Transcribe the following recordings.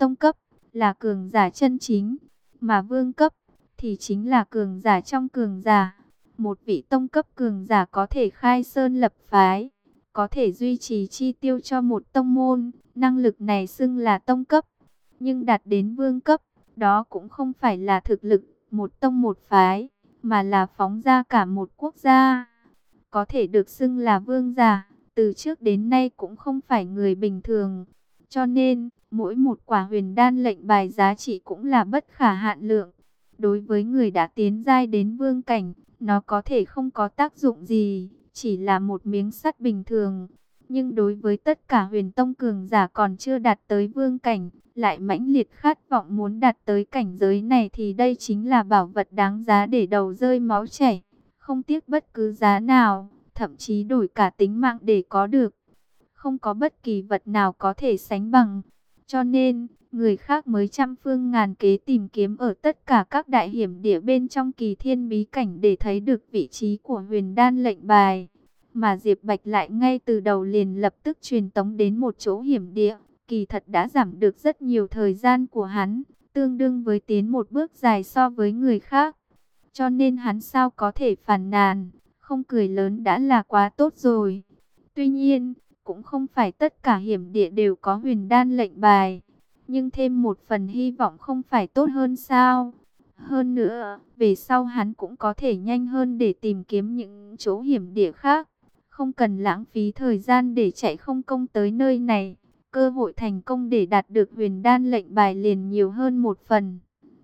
tông cấp, là cường giả chân chính, mà vương cấp thì chính là cường giả trong cường giả. Một vị tông cấp cường giả có thể khai sơn lập phái, có thể duy trì chi tiêu cho một tông môn, năng lực này xưng là tông cấp. Nhưng đạt đến vương cấp, đó cũng không phải là thực lực một tông một phái, mà là phóng ra cả một quốc gia. Có thể được xưng là vương giả, từ trước đến nay cũng không phải người bình thường. Cho nên, mỗi một quả huyền đan lệnh bài giá trị cũng là bất khả hạn lượng. Đối với người đã tiến giai đến vương cảnh, nó có thể không có tác dụng gì, chỉ là một miếng sắt bình thường. Nhưng đối với tất cả huyền tông cường giả còn chưa đạt tới vương cảnh, lại mãnh liệt khát vọng muốn đạt tới cảnh giới này thì đây chính là bảo vật đáng giá để đầu rơi máu chảy, không tiếc bất cứ giá nào, thậm chí đổi cả tính mạng để có được. Không có bất kỳ vật nào có thể sánh bằng. Cho nên, người khác mới trăm phương ngàn kế tìm kiếm ở tất cả các đại hiểm địa bên trong Kỳ Thiên bí cảnh để thấy được vị trí của huyền đan lệnh bài. Mà Diệp Bạch lại ngay từ đầu liền lập tức truyền tống đến một chỗ hiểm địa. Kỳ thật đã giảm được rất nhiều thời gian của hắn, tương đương với tiến một bước dài so với người khác. Cho nên hắn sao có thể phàn nàn, không cười lớn đã là quá tốt rồi. Tuy nhiên, cũng không phải tất cả hiểm địa đều có huyền đan lệnh bài. Nhưng thêm một phần hy vọng không phải tốt hơn sao? Hơn nữa, về sau hắn cũng có thể nhanh hơn để tìm kiếm những chỗ hiểm địa khác. Không cần lãng phí thời gian để chạy không công tới nơi này. Cơ hội thành công để đạt được huyền đan lệnh bài liền nhiều hơn một phần.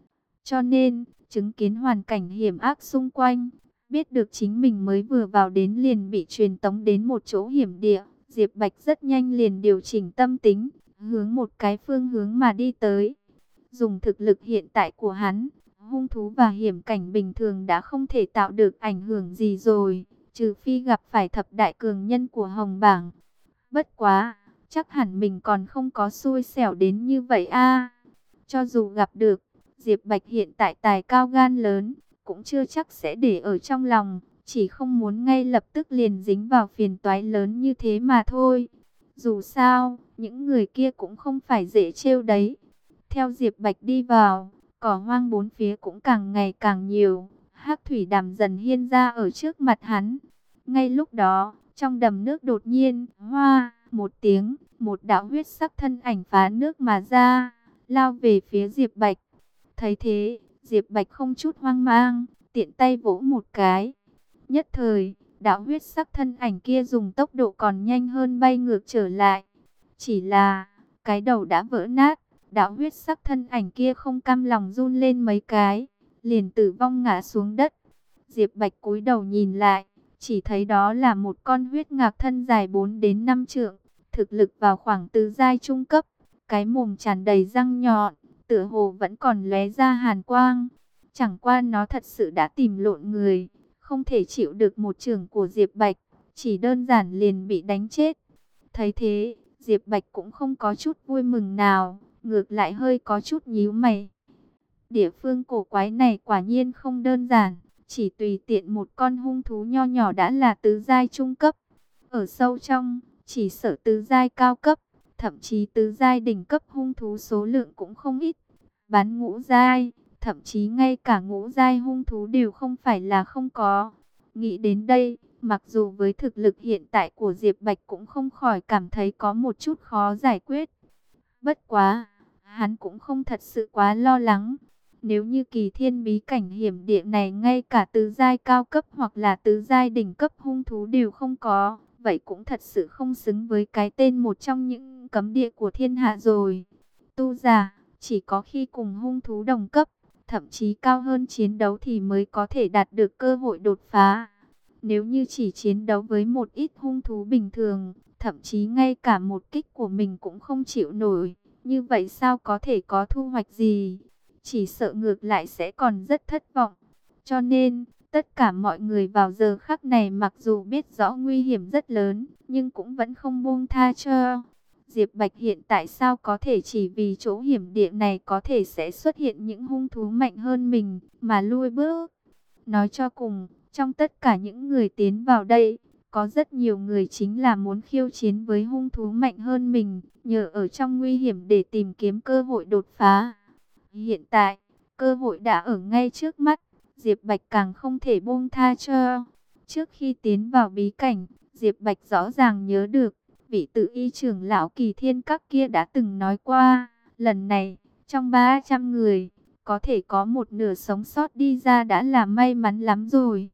Cho nên, chứng kiến hoàn cảnh hiểm ác xung quanh, biết được chính mình mới vừa vào đến liền bị truyền tống đến một chỗ hiểm địa, Diệp Bạch rất nhanh liền điều chỉnh tâm tính, hướng một cái phương hướng mà đi tới. Dùng thực lực hiện tại của hắn, hung thú và hiểm cảnh bình thường đã không thể tạo được ảnh hưởng gì rồi, trừ phi gặp phải thập đại cường nhân của Hồng Bảng. Bất quá, chắc hẳn mình còn không có xui xẻo đến như vậy a. Cho dù gặp được, Diệp Bạch hiện tại tài cao gan lớn, cũng chưa chắc sẽ để ở trong lòng, chỉ không muốn ngay lập tức liền dính vào phiền toái lớn như thế mà thôi. Dù sao, những người kia cũng không phải dễ trêu đấy. Theo Diệp Bạch đi vào, cỏ hoang bốn phía cũng càng ngày càng nhiều, hắc thủy đàm dần hiên ra ở trước mặt hắn. Ngay lúc đó, trong đầm nước đột nhiên, hoa, một tiếng, một đạo huyết sắc thân ảnh phá nước mà ra, lao về phía Diệp Bạch. Thấy thế, Diệp Bạch không chút hoang mang, tiện tay vỗ một cái. Nhất thời, đạo huyết sắc thân ảnh kia dùng tốc độ còn nhanh hơn bay ngược trở lại. Chỉ là, cái đầu đã vỡ nát, đạo huyết sắc thân ảnh kia không cam lòng run lên mấy cái, liền tử vong ngã xuống đất. Diệp Bạch cúi đầu nhìn lại, chỉ thấy đó là một con huyết ngạc thân dài 4 đến 5 trượng, thực lực vào khoảng tứ giai trung cấp, cái mồm tràn đầy răng nhọn, tựa hồ vẫn còn lóe ra hàn quang. Chẳng qua nó thật sự đã tìm lộn người, không thể chịu được một chưởng của Diệp Bạch, chỉ đơn giản liền bị đánh chết. Thấy thế, Diệp Bạch cũng không có chút vui mừng nào, ngược lại hơi có chút nhíu mày. Địa phương cổ quái này quả nhiên không đơn giản, chỉ tùy tiện một con hung thú nho nhỏ đã là tứ giai trung cấp. Ở sâu trong, chỉ sợ tứ giai cao cấp, thậm chí tứ giai đỉnh cấp hung thú số lượng cũng không ít. Bán ngũ giai, thậm chí ngay cả ngũ giai hung thú đều không phải là không có. Nghĩ đến đây, mặc dù với thực lực hiện tại của Diệp Bạch cũng không khỏi cảm thấy có một chút khó giải quyết. Bất quá, hắn cũng không thật sự quá lo lắng. Nếu như Kỳ Thiên bí cảnh hiểm địa này ngay cả tứ giai cao cấp hoặc là tứ giai đỉnh cấp hung thú đều không có, vậy cũng thật sự không xứng với cái tên một trong những cấm địa của thiên hạ rồi. Tu giả, chỉ có khi cùng hung thú đồng cấp, thậm chí cao hơn chiến đấu thì mới có thể đạt được cơ hội đột phá. Nếu như chỉ chiến đấu với một ít hung thú bình thường, thậm chí ngay cả một kích của mình cũng không chịu nổi, như vậy sao có thể có thu hoạch gì? Chỉ sợ ngược lại sẽ còn rất thất vọng. Cho nên, tất cả mọi người vào giờ khắc này mặc dù biết rõ nguy hiểm rất lớn, nhưng cũng vẫn không buông tha cho. Diệp Bạch hiện tại sao có thể chỉ vì chỗ hiểm địa này có thể sẽ xuất hiện những hung thú mạnh hơn mình mà lui bước. Nói cho cùng, trong tất cả những người tiến vào đây, Có rất nhiều người chính là muốn khiêu chiến với hung thú mạnh hơn mình, nhờ ở trong nguy hiểm để tìm kiếm cơ hội đột phá. Hiện tại, cơ hội đã ở ngay trước mắt, Diệp Bạch càng không thể buông tha cho. Trước khi tiến vào bí cảnh, Diệp Bạch rõ ràng nhớ được, vị tự y trưởng lão Kỳ Thiên Các kia đã từng nói qua, lần này, trong 300 người, có thể có một nửa sống sót đi ra đã là may mắn lắm rồi.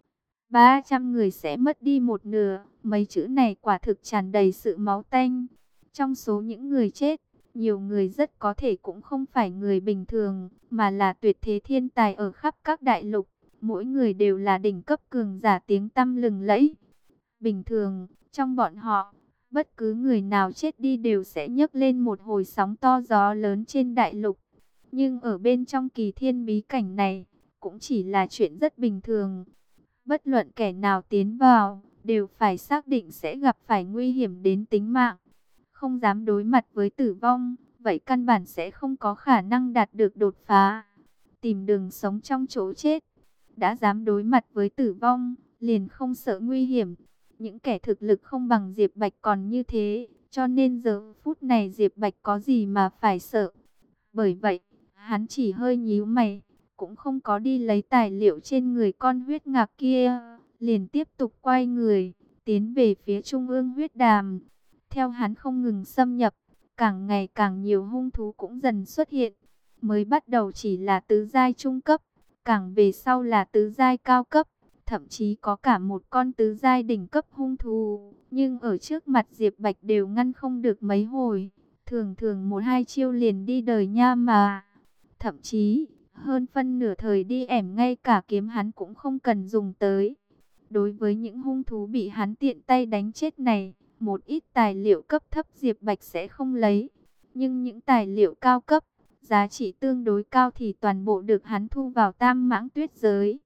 300 người sẽ mất đi một nửa, mấy chữ này quả thực tràn đầy sự máu tanh. Trong số những người chết, nhiều người rất có thể cũng không phải người bình thường, mà là tuyệt thế thiên tài ở khắp các đại lục. Mỗi người đều là đỉnh cấp cường giả tiếng tăm lừng lẫy. Bình thường, trong bọn họ, bất cứ người nào chết đi đều sẽ nhấc lên một hồi sóng to gió lớn trên đại lục. Nhưng ở bên trong Kỳ Thiên bí cảnh này, cũng chỉ là chuyện rất bình thường. Bất luận kẻ nào tiến vào, đều phải xác định sẽ gặp phải nguy hiểm đến tính mạng. Không dám đối mặt với tử vong, vậy căn bản sẽ không có khả năng đạt được đột phá. Tìm đường sống trong chỗ chết. Đã dám đối mặt với tử vong, liền không sợ nguy hiểm. Những kẻ thực lực không bằng Diệp Bạch còn như thế, cho nên giờ phút này Diệp Bạch có gì mà phải sợ. Bởi vậy, hắn chỉ hơi nhíu mày, cũng không có đi lấy tài liệu trên người con huyết ngạc kia, liền tiếp tục quay người, tiến về phía trung ương huyết đàm. Theo hắn không ngừng xâm nhập, càng ngày càng nhiều hung thú cũng dần xuất hiện. Mới bắt đầu chỉ là tứ giai trung cấp, càng về sau là tứ giai cao cấp, thậm chí có cả một con tứ giai đỉnh cấp hung thú. Nhưng ở trước mặt Diệp Bạch đều ngăn không được mấy hồi, thường thường một hai chiêu liền đi đời nha mà. Thậm chí, hơn phân nửa thời đi ẻm ngay cả kiếm hắn cũng không cần dùng tới. Đối với những hung thú bị hắn tiện tay đánh chết này, một ít tài liệu cấp thấp Diệp Bạch sẽ không lấy. Nhưng những tài liệu cao cấp, giá trị tương đối cao thì toàn bộ được hắn thu vào Tam Mãng Tuyết giới.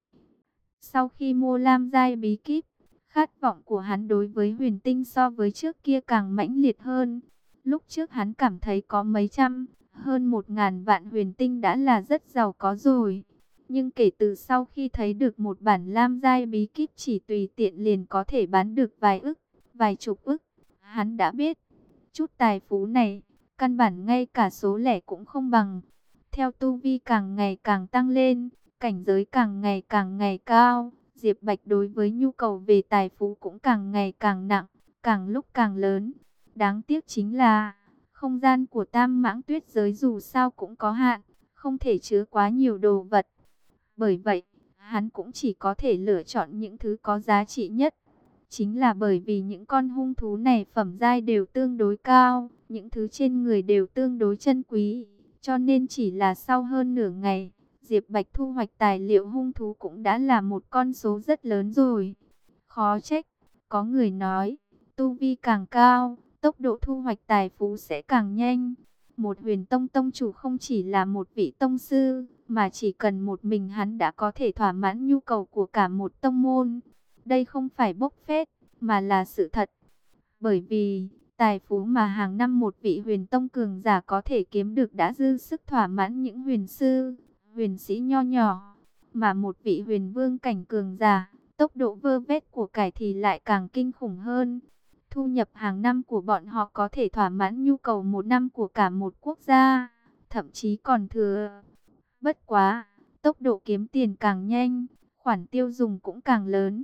Sau khi mua Lam giai bí kíp, khát vọng của hắn đối với huyền tinh so với trước kia càng mãnh liệt hơn. Lúc trước hắn cảm thấy có mấy trăm, hơn 1.000 vạn huyền tinh đã là rất giàu có rồi. Nhưng kể từ sau khi thấy được một bản Lam giai bí kíp chỉ tùy tiện liền có thể bán được vài ức, vài chục ức, hắn đã biết, chút tài phú này, căn bản ngay cả số lẻ cũng không bằng. Theo tu vi càng ngày càng tăng lên, cảnh giới càng ngày cao, Diệp Bạch đối với nhu cầu về tài phú cũng càng ngày càng nặng, càng lúc càng lớn. Đáng tiếc chính là, không gian của Tam Mãng Tuyết giới dù sao cũng có hạn, không thể chứa quá nhiều đồ vật. Bởi vậy, hắn cũng chỉ có thể lựa chọn những thứ có giá trị nhất. Chính là bởi vì những con hung thú này phẩm giai đều tương đối cao, những thứ trên người đều tương đối chân quý, cho nên chỉ là sau hơn nửa ngày, Diệp Bạch thu hoạch tài liệu hung thú cũng đã là một con số rất lớn rồi. Khó trách, có người nói, tu vi càng cao, tốc độ thu hoạch tài phú sẽ càng nhanh. Một huyền tông tông chủ không chỉ là một vị tông sư, mà chỉ cần một mình hắn đã có thể thỏa mãn nhu cầu của cả một tông môn. Đây không phải bốc phét, mà là sự thật. Bởi vì, tài phú mà hàng năm một vị huyền tông cường giả có thể kiếm được đã dư sức thỏa mãn những huyền sư, huyền sĩ nho nhỏ. Mà một vị huyền vương cảnh cường giả, tốc độ vơ vét của cải thì lại càng kinh khủng hơn. Thu nhập hàng năm của bọn họ có thể thỏa mãn nhu cầu một năm của cả một quốc gia, thậm chí còn thừa. Bất quá, tốc độ kiếm tiền càng nhanh, khoản tiêu dùng cũng càng lớn.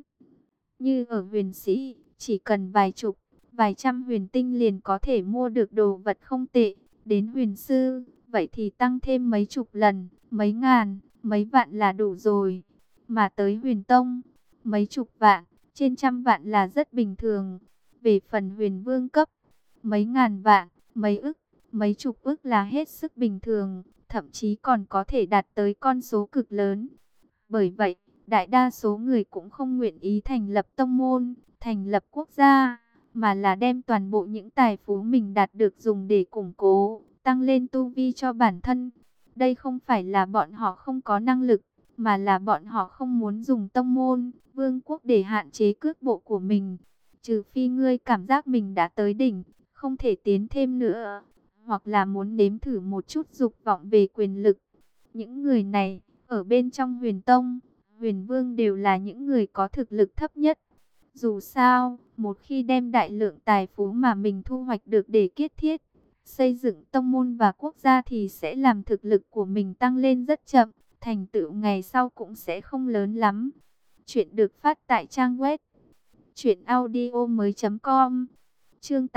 Như ở huyền sĩ, chỉ cần vài chục, vài trăm huyền tinh liền có thể mua được đồ vật không tệ. Đến huyền sư, vậy thì tăng thêm mấy chục lần, mấy ngàn, mấy vạn là đủ rồi. Mà tới huyền tông, mấy chục vạn, trên trăm vạn là rất bình thường. Về phần huyền vương cấp, mấy ngàn vạn, mấy ức, mấy chục ức là hết sức bình thường, thậm chí còn có thể đạt tới con số cực lớn. Bởi vậy, đại đa số người cũng không nguyện ý thành lập tông môn, thành lập quốc gia, mà là đem toàn bộ những tài phú mình đạt được dùng để củng cố, tăng lên tu vi cho bản thân. Đây không phải là bọn họ không có năng lực, mà là bọn họ không muốn dùng tông môn, vương quốc để hạn chế cước bộ của mình. Trừ phi ngươi cảm giác mình đã tới đỉnh, không thể tiến thêm nữa, hoặc là muốn nếm thử một chút dục vọng về quyền lực. Những người này, ở bên trong huyền tông, huyền vương đều là những người có thực lực thấp nhất. Dù sao, một khi đem đại lượng tài phú mà mình thu hoạch được để kiết thiết, xây dựng tông môn và quốc gia thì sẽ làm thực lực của mình tăng lên rất chậm, thành tựu ngày sau cũng sẽ không lớn lắm. Chuyện được phát tại trang web truyệnaudiomoi.com. Chương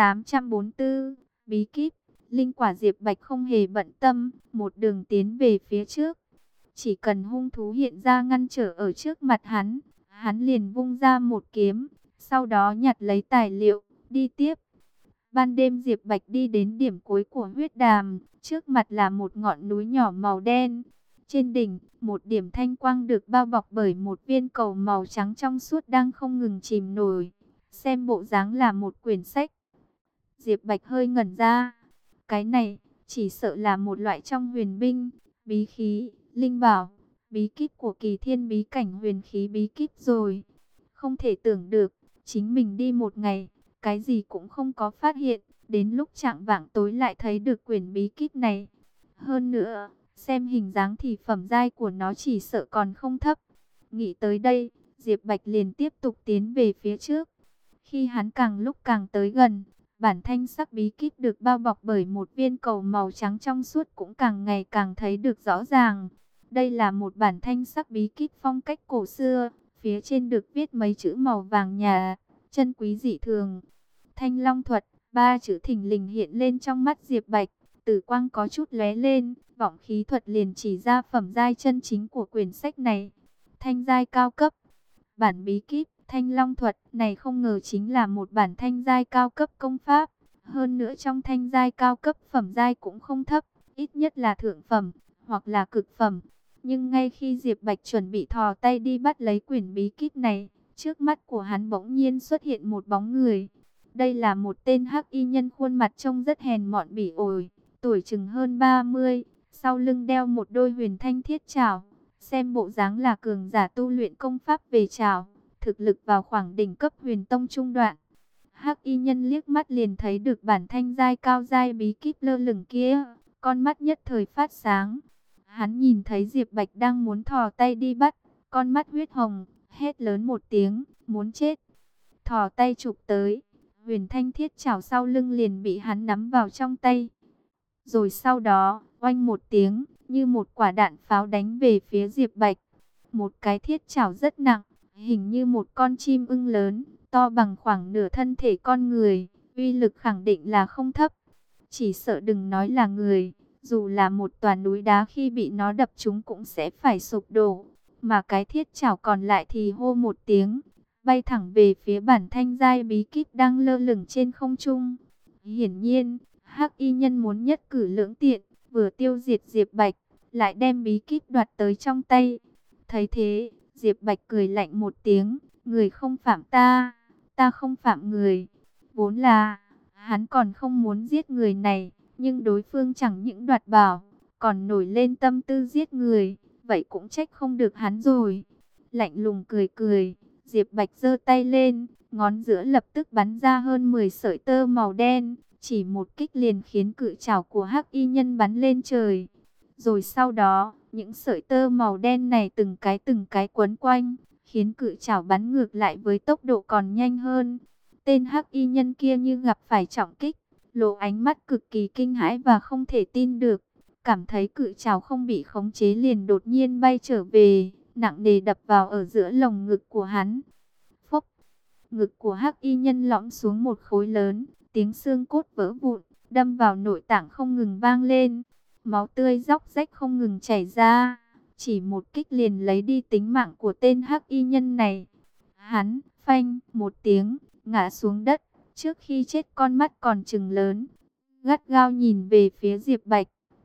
844, bí kíp. Linh quả Diệp Bạch không hề bận tâm, một đường tiến về phía trước. Chỉ cần hung thú hiện ra ngăn trở ở trước mặt hắn, hắn liền vung ra một kiếm, sau đó nhặt lấy tài liệu, đi tiếp. Ban đêm Diệp Bạch đi đến điểm cuối của huyết đàm, trước mặt là một ngọn núi nhỏ màu đen. Trên đỉnh, một điểm thanh quang được bao bọc bởi một viên cầu màu trắng trong suốt đang không ngừng chìm nổi. Xem bộ dáng là một quyển sách. Diệp Bạch hơi ngẩn ra. Cái này, chỉ sợ là một loại trong huyền binh, bí khí, linh bảo, bí kíp của Kỳ Thiên bí cảnh huyền khí bí kíp rồi. Không thể tưởng được, chính mình đi một ngày, cái gì cũng không có phát hiện, đến lúc chạng vạng tối lại thấy được quyển bí kíp này. Hơn nữa, xem hình dáng thì phẩm giai của nó chỉ sợ còn không thấp. Nghĩ tới đây, Diệp Bạch liền tiếp tục tiến về phía trước. Khi hắn càng lúc càng tới gần, bản thanh sắc bí kíp được bao bọc bởi một viên cầu màu trắng trong suốt cũng càng ngày càng thấy được rõ ràng. Đây là một bản thanh sắc bí kíp phong cách cổ xưa, phía trên được viết mấy chữ màu vàng nhà, chân quý dị thường. Thanh Long thuật, ba chữ thình lình hiện lên trong mắt Diệp Bạch, tử quang có chút lóe lên, vọng khí thuật liền chỉ ra phẩm giai chân chính của quyển sách này. Thanh giai cao cấp, bản bí kíp Thanh Long thuật này không ngờ chính là một bản thanh giai cao cấp công pháp. Hơn nữa trong thanh giai cao cấp phẩm giai cũng không thấp, ít nhất là thượng phẩm, hoặc là cực phẩm. Nhưng ngay khi Diệp Bạch chuẩn bị thò tay đi bắt lấy quyển bí kíp này, trước mắt của hắn bỗng nhiên xuất hiện một bóng người. Đây là một tên hắc y nhân khuôn mặt trông rất hèn mọn bỉ ổi, tuổi chừng hơn 30, sau lưng đeo một đôi huyền thanh thiết trảo, xem bộ dáng là cường giả tu luyện công pháp về trảo, thực lực vào khoảng đỉnh cấp huyền tông trung đoạn. Hắc y nhân liếc mắt liền thấy được bản thanh giai cao giai bí kíp lơ lửng kia, con mắt nhất thời phát sáng. Hắn nhìn thấy Diệp Bạch đang muốn thò tay đi bắt, con mắt huyết hồng, hét lớn một tiếng, muốn chết. Thò tay chụp tới, huyền thanh thiết chảo sau lưng liền bị hắn nắm vào trong tay. Rồi sau đó, oanh một tiếng, như một quả đạn pháo đánh về phía Diệp Bạch. Một cái thiết chảo rất nặng, hình như một con chim ưng lớn, to bằng khoảng nửa thân thể con người, uy lực khẳng định là không thấp. Chỉ sợ đừng nói là người, dù là một tòa núi đá khi bị nó đập trúng cũng sẽ phải sụp đổ. Mà cái thiết chảo còn lại thì hô một tiếng, bay thẳng về phía bản thanh giai bí kíp đang lơ lửng trên không trung. Hiển nhiên, hắc y nhân muốn nhất cử lưỡng tiện, vừa tiêu diệt Diệp Bạch, lại đem bí kíp đoạt tới trong tay. Thấy thế, Diệp Bạch cười lạnh một tiếng, người không phạm ta, ta không phạm người. Vốn là, hắn còn không muốn giết người này, nhưng đối phương chẳng những đoạt bảo, còn nổi lên tâm tư giết người, vậy cũng trách không được hắn rồi. Lạnh lùng cười cười, Diệp Bạch giơ tay lên, ngón giữa lập tức bắn ra hơn 10 sợi tơ màu đen, chỉ một kích liền khiến cự trảo của hắc y nhân bắn lên trời. Rồi sau đó, những sợi tơ màu đen này từng cái quấn quanh, khiến cự trảo bắn ngược lại với tốc độ còn nhanh hơn. Tên hắc y nhân kia như gặp phải trọng kích, lộ ánh mắt cực kỳ kinh hãi và không thể tin được. Cảm thấy cự trảo không bị khống chế liền đột nhiên bay trở về, nặng nề đập vào ở giữa lồng ngực của hắn. Phốc, ngực của hắc y nhân lõm xuống một khối lớn, tiếng xương cốt vỡ vụn, đâm vào nội tạng không ngừng vang lên. Máu tươi róc rách không ngừng chảy ra, chỉ một kích liền lấy đi tính mạng của tên hắc y nhân này. Hắn, phanh, một tiếng, ngã xuống đất, trước khi chết con mắt còn trừng lớn, gắt gao nhìn về phía Diệp Bạch.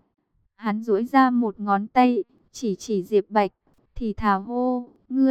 Hắn duỗi ra một ngón tay, chỉ Diệp Bạch, thì thào hô,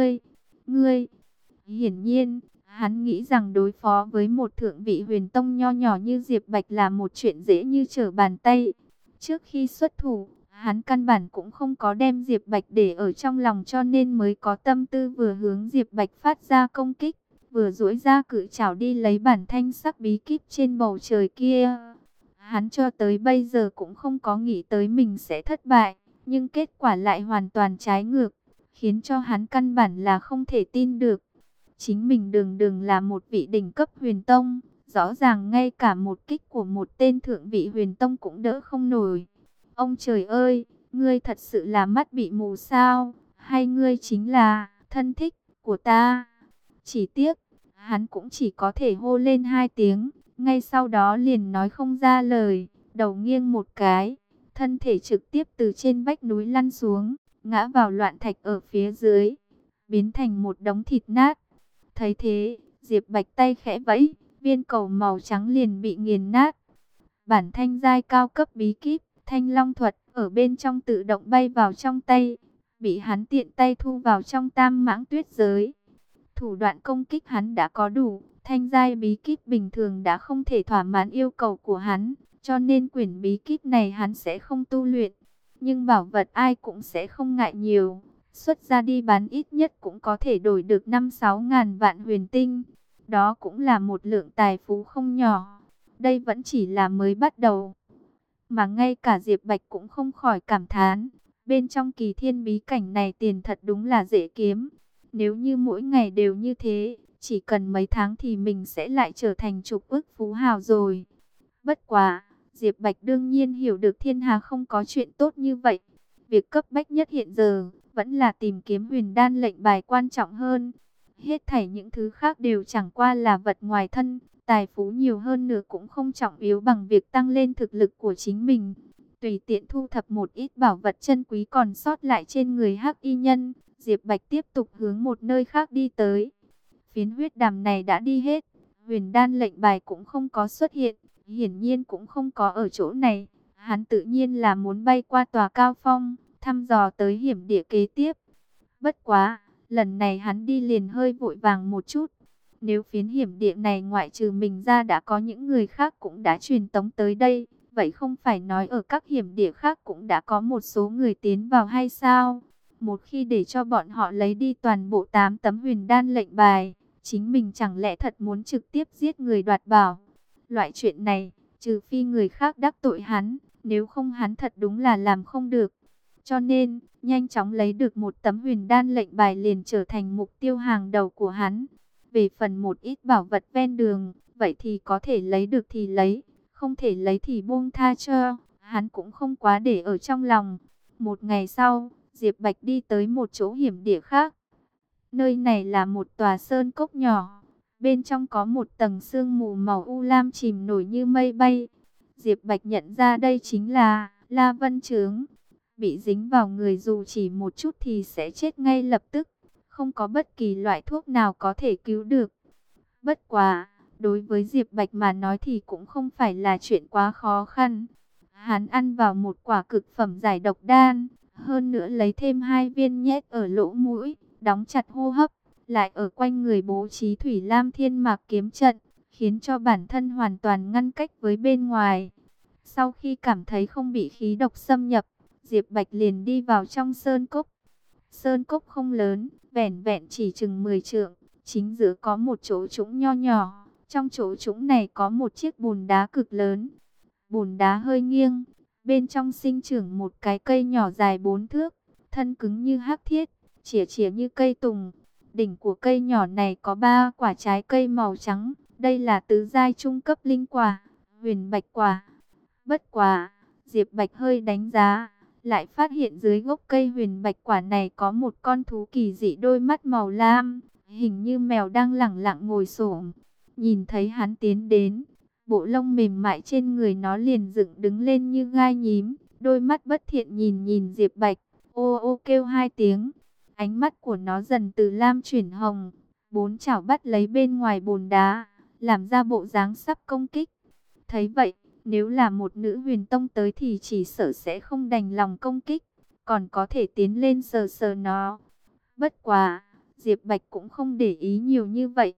ngươi. Hiển nhiên, hắn nghĩ rằng đối phó với một thượng vị huyền tông nho nhỏ như Diệp Bạch là một chuyện dễ như trở bàn tay. Trước khi xuất thủ, hắn căn bản cũng không có đem Diệp Bạch để ở trong lòng cho nên mới có tâm tư vừa hướng Diệp Bạch phát ra công kích, vừa duỗi ra cự trảo đi lấy bản thanh sắc bí kíp trên bầu trời kia. Hắn cho tới bây giờ cũng không có nghĩ tới mình sẽ thất bại, nhưng kết quả lại hoàn toàn trái ngược, khiến cho hắn căn bản là không thể tin được. Chính mình đường đường là một vị đỉnh cấp huyền tông, rõ ràng ngay cả một kích của một tên thượng vị huyền tông cũng đỡ không nổi. Ông trời ơi, ngươi thật sự là mắt bị mù sao? Hay ngươi chính là thân thích của ta? Chỉ tiếc, hắn cũng chỉ có thể hô lên 2 tiếng, ngay sau đó liền nói không ra lời, đầu nghiêng một cái, thân thể trực tiếp từ trên vách núi lăn xuống, ngã vào loạn thạch ở phía dưới, biến thành một đống thịt nát. Thấy thế, Diệp Bạch tay khẽ vẫy, viên cầu màu trắng liền bị nghiền nát. Bản thanh giai cao cấp bí kíp, Thanh Long thuật, ở bên trong tự động bay vào trong tay, bị hắn tiện tay thu vào trong Tam Mãng Tuyết giới. Thủ đoạn công kích hắn đã có đủ, thanh giai bí kíp bình thường đã không thể thỏa mãn yêu cầu của hắn, cho nên quyển bí kíp này hắn sẽ không tu luyện. Nhưng bảo vật ai cũng sẽ không ngại nhiều, xuất ra đi bán ít nhất cũng có thể đổi được 5-6 ngàn vạn huyền tinh. Đó cũng là một lượng tài phú không nhỏ. Đây vẫn chỉ là mới bắt đầu. Mà ngay cả Diệp Bạch cũng không khỏi cảm thán. Bên trong Kỳ Thiên bí cảnh này tiền thật đúng là dễ kiếm. Nếu như mỗi ngày đều như thế, chỉ cần mấy tháng thì mình sẽ lại trở thành chục ức phú hào rồi. Bất quá, Diệp Bạch đương nhiên hiểu được thiên hà không có chuyện tốt như vậy. Việc cấp bách nhất hiện giờ, vẫn là tìm kiếm huyền đan lệnh bài quan trọng hơn. Hết thảy những thứ khác đều chẳng qua là vật ngoài thân, tài phú nhiều hơn nữa cũng không trọng yếu bằng việc tăng lên thực lực của chính mình. Tùy tiện thu thập một ít bảo vật chân quý còn sót lại trên người Hắc Y Nhân, Diệp Bạch tiếp tục hướng một nơi khác đi tới. Phiến huyết đàm này đã đi hết, huyền đan lệnh bài cũng không có xuất hiện, hiển nhiên cũng không có ở chỗ này. Hắn tự nhiên là muốn bay qua tòa cao phong, thăm dò tới hiểm địa kế tiếp. Bất quá, lần này hắn đi liền hơi vội vàng một chút. Nếu phiến hiểm địa này ngoại trừ mình ra đã có những người khác cũng đã truyền tống tới đây, vậy không phải nói ở các hiểm địa khác cũng đã có một số người tiến vào hay sao? Một khi để cho bọn họ lấy đi toàn bộ 8 tấm huyền đan lệnh bài, chính mình chẳng lẽ thật muốn trực tiếp giết người đoạt bảo? Loại chuyện này, trừ phi người khác đắc tội hắn, nếu không hắn thật đúng là làm không được. Cho nên, nhanh chóng lấy được một tấm huyền đan lệnh bài liền trở thành mục tiêu hàng đầu của hắn. Về phần một ít bảo vật ven đường, vậy thì có thể lấy được thì lấy, không thể lấy thì buông tha cho, hắn cũng không quá để ở trong lòng. Một ngày sau, Diệp Bạch đi tới một chỗ hiểm địa khác. Nơi này là một tòa sơn cốc nhỏ, bên trong có một tầng sương mù màu u lam chìm nổi như mây bay. Diệp Bạch nhận ra đây chính là La Vân Chướng. Bị dính vào người dù chỉ một chút thì sẽ chết ngay lập tức, không có bất kỳ loại thuốc nào có thể cứu được. Bất quá, đối với Diệp Bạch mà nói thì cũng không phải là chuyện quá khó khăn. Hắn ăn vào một quả cực phẩm giải độc đan, hơn nữa lấy thêm 2 viên nhét ở lỗ mũi, đóng chặt hô hấp, lại ở quanh người bố trí Thủy Lam Thiên Mạc kiếm trận, khiến cho bản thân hoàn toàn ngăn cách với bên ngoài. Sau khi cảm thấy không bị khí độc xâm nhập, Diệp Bạch liền đi vào trong sơn cốc. Sơn cốc không lớn, vẻn vẹn chỉ chừng 10 trượng, chính giữa có một chỗ trũng nho nhỏ. Trong chỗ trũng này có một chiếc bùn đá cực lớn. Bùn đá hơi nghiêng, bên trong sinh trưởng một cái cây nhỏ dài 4 thước, thân cứng như hắc thiết, chĩa chĩa như cây tùng. Đỉnh của cây nhỏ này có 3 quả trái cây màu trắng, đây là tứ giai trung cấp linh quả, huyền bạch quả. Bất quá, Diệp Bạch hơi đánh giá, lại phát hiện dưới gốc cây huyền bạch quả này có một con thú kỳ dị đôi mắt màu lam, hình như mèo đang lẳng lặng ngồi xổm. Nhìn thấy hắn tiến đến, bộ lông mềm mại trên người nó liền dựng đứng lên như gai nhím, đôi mắt bất thiện nhìn nhìn Diệp Bạch, ô ô kêu 2 tiếng. Ánh mắt của nó dần từ lam chuyển hồng, 4 chảo bắt lấy bên ngoài bùn đá, làm ra bộ dáng sắp công kích. Thấy vậy, nếu là một nữ huyền tông tới thì chỉ sợ sẽ không đành lòng công kích, còn có thể tiến lên sờ sờ nó. Bất quá, Diệp Bạch cũng không để ý nhiều như vậy.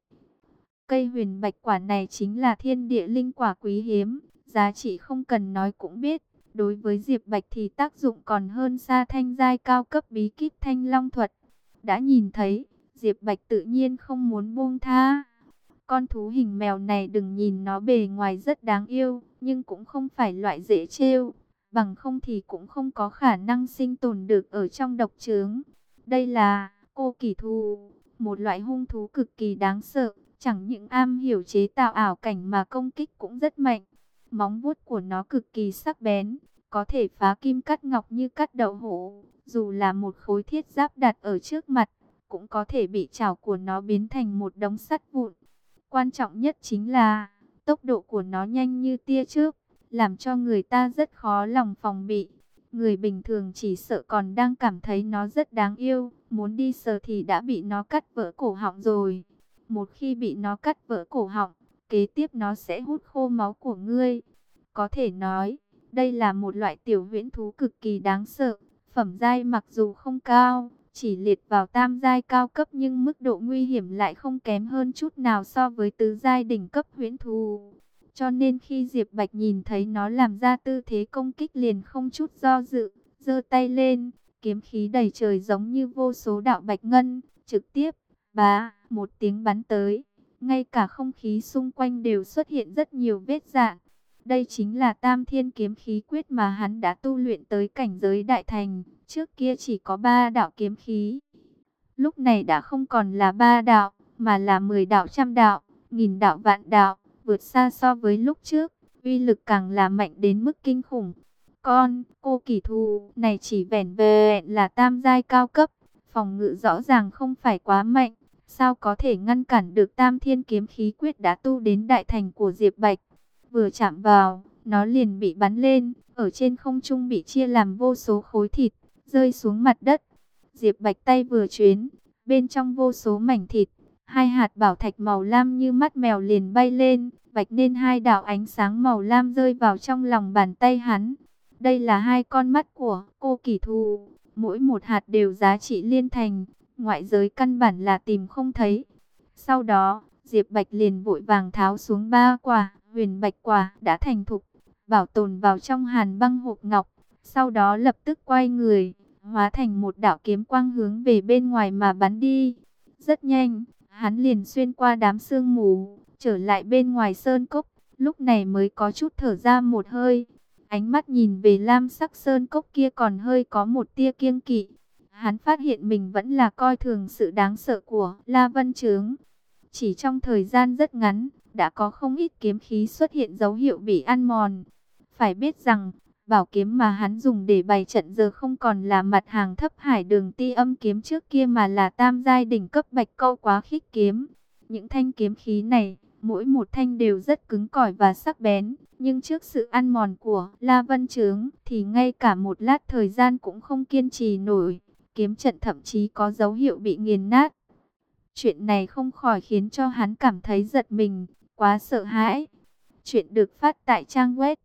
Cây huyền bạch quả này chính là thiên địa linh quả quý hiếm, giá trị không cần nói cũng biết. Đối với Diệp Bạch thì tác dụng còn hơn xa thanh giai cao cấp bí kíp Thanh Long thuật. Đã nhìn thấy, Diệp Bạch tự nhiên không muốn buông tha. Con thú hình mèo này đừng nhìn nó bề ngoài rất đáng yêu, nhưng cũng không phải loại dễ trêu, bằng không thì cũng không có khả năng sinh tồn được ở trong độc trướng. Đây là cô kỳ thú, một loại hung thú cực kỳ đáng sợ, chẳng những am hiểu chế tạo ảo cảnh mà công kích cũng rất mạnh. Móng vuốt của nó cực kỳ sắc bén, có thể phá kim cắt ngọc như cắt đậu hũ, dù là một khối thiết giáp đặt ở trước mặt, cũng có thể bị chảo của nó biến thành một đống sắt vụn. Quan trọng nhất chính là, tốc độ của nó nhanh như tia chớp, làm cho người ta rất khó lòng phòng bị. Người bình thường chỉ sợ còn đang cảm thấy nó rất đáng yêu, muốn đi sờ thì đã bị nó cắt vỡ cổ họng rồi. Một khi bị nó cắt vỡ cổ họng, kế tiếp nó sẽ hút khô máu của ngươi. Có thể nói, đây là một loại tiểu huyễn thú cực kỳ đáng sợ. Phẩm giai mặc dù không cao, chỉ liệt vào tam giai cao cấp, nhưng mức độ nguy hiểm lại không kém hơn chút nào so với tứ giai đỉnh cấp huyễn thú. Cho nên khi Diệp Bạch nhìn thấy nó làm ra tư thế công kích liền không chút do dự, giơ tay lên, kiếm khí đầy trời giống như vô số đạo bạch ngân, trực tiếp, bá, một tiếng bắn tới. Ngay cả không khí xung quanh đều xuất hiện rất nhiều vết rạn. Đây chính là Tam Thiên Kiếm Khí Quyết mà hắn đã tu luyện tới cảnh giới đại thành, trước kia chỉ có 3 đạo kiếm khí. Lúc này đã không còn là 3 đạo, mà là 10 đạo, trăm đạo, nghìn đạo, vạn đạo, vượt xa so với lúc trước, uy lực càng là mạnh đến mức kinh khủng. Cô kỳ thú này chỉ vẻn vẹn là tam giai cao cấp, phòng ngự rõ ràng không phải quá mạnh, sao có thể ngăn cản được Tam Thiên Kiếm Khí Quyết đã tu đến đại thành của Diệp Bạch. Vừa chạm vào, nó liền bị bắn lên, ở trên không trung bị chia làm vô số khối thịt, rơi xuống mặt đất. Diệp Bạch tay vừa chuyến, bên trong vô số mảnh thịt, hai hạt bảo thạch màu lam như mắt mèo liền bay lên, vạch nên hai đạo ánh sáng màu lam rơi vào trong lòng bàn tay hắn. Đây là hai con mắt của cô kỳ thú, mỗi một hạt đều giá trị liên thành, ngoại giới căn bản là tìm không thấy. Sau đó, Diệp Bạch liền vội vàng tháo xuống 3 quả huyền bạch quả đã thành thục, bảo tồn vào trong hàn băng hộp ngọc. Sau đó lập tức quay người, hóa thành một đạo kiếm quang hướng về bên ngoài mà bắn đi. Rất nhanh, hắn liền xuyên qua đám sương mù, trở lại bên ngoài sơn cốc, lúc này mới có chút thở ra một hơi. Ánh mắt nhìn về lam sắc sơn cốc kia còn hơi có một tia kiêng kỵ. Hắn phát hiện mình vẫn là coi thường sự đáng sợ của La Vân Chướng. Chỉ trong thời gian rất ngắn, đã có không ít kiếm khí xuất hiện dấu hiệu bị ăn mòn. Phải biết rằng, bảo kiếm mà hắn dùng để bày trận giờ không còn là mặt hàng thấp hải đường ti âm kiếm trước kia mà là tam giai đỉnh cấp bạch câu quá khích kiếm. Những thanh kiếm khí này, mỗi một thanh đều rất cứng cỏi và sắc bén, nhưng trước sự ăn mòn của La Vân Chướng thì ngay cả một lát thời gian cũng không kiên trì nổi. Kiếm trận thậm chí có dấu hiệu bị nghiền nát. Chuyện này không khỏi khiến cho hắn cảm thấy giật mình, quá sợ hãi. Chuyện được phát tại trang web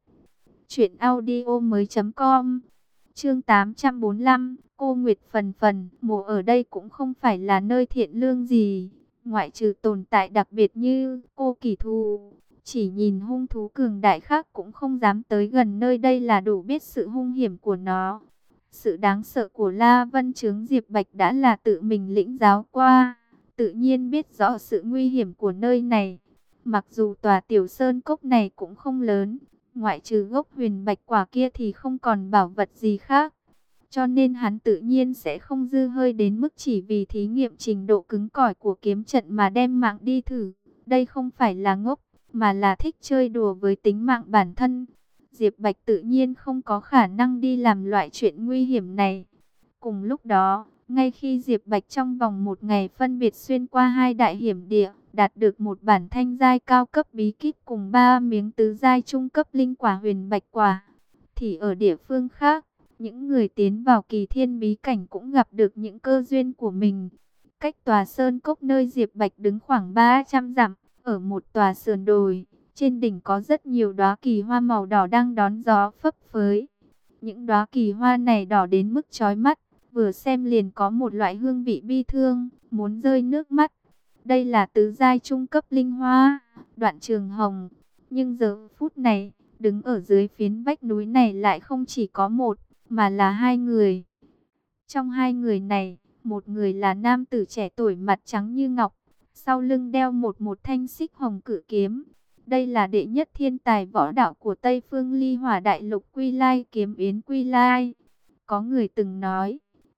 truyệnaudiomoi.com. Chương 845, cô Nguyệt Phần Phần, mộ ở đây cũng không phải là nơi thiện lương gì, ngoại trừ tồn tại đặc biệt như cô kỳ thú, chỉ nhìn hung thú cường đại khác cũng không dám tới gần nơi đây là đủ biết sự hung hiểm của nó. Sự đáng sợ của La Vân Chướng Diệp Bạch đã là tự mình lĩnh giáo qua, tự nhiên biết rõ sự nguy hiểm của nơi này. Mặc dù tòa tiểu sơn cốc này cũng không lớn, ngoại trừ gốc huyền bạch quả kia thì không còn bảo vật gì khác. Cho nên hắn tự nhiên sẽ không dư hơi đến mức chỉ vì thí nghiệm trình độ cứng cỏi của kiếm trận mà đem mạng đi thử. Đây không phải là ngốc, mà là thích chơi đùa với tính mạng bản thân. Diệp Bạch tự nhiên không có khả năng đi làm loại chuyện nguy hiểm này. Cùng lúc đó, ngay khi Diệp Bạch trong vòng một ngày phân biệt xuyên qua hai đại hiểm địa, đạt được một bản thanh giai cao cấp bí kíp cùng 3 miếng tứ giai trung cấp linh quả huyền bạch quả, thì ở địa phương khác, những người tiến vào Kỳ Thiên bí cảnh cũng gặp được những cơ duyên của mình. Cách tòa sơn cốc nơi Diệp Bạch đứng khoảng 300 dặm, ở một tòa sườn đồi, trên đỉnh có rất nhiều đóa kỳ hoa màu đỏ đang đón gió phấp phới. Những đóa kỳ hoa này đỏ đến mức chói mắt, vừa xem liền có một loại hương vị bi thương, muốn rơi nước mắt. Đây là tứ giai trung cấp linh hoa, Đoạn Trường Hồng. Nhưng giờ phút này, đứng ở dưới phiến vách núi này lại không chỉ có một, mà là hai người. Trong hai người này, một người là nam tử trẻ tuổi mặt trắng như ngọc, sau lưng đeo một thanh xích hồng cự kiếm. Đây là đệ nhất thiên tài võ đạo của Tây Phương Ly Hỏa Đại Lục Quy Lai, Kiếm Yến Quy Lai. Có người từng nói,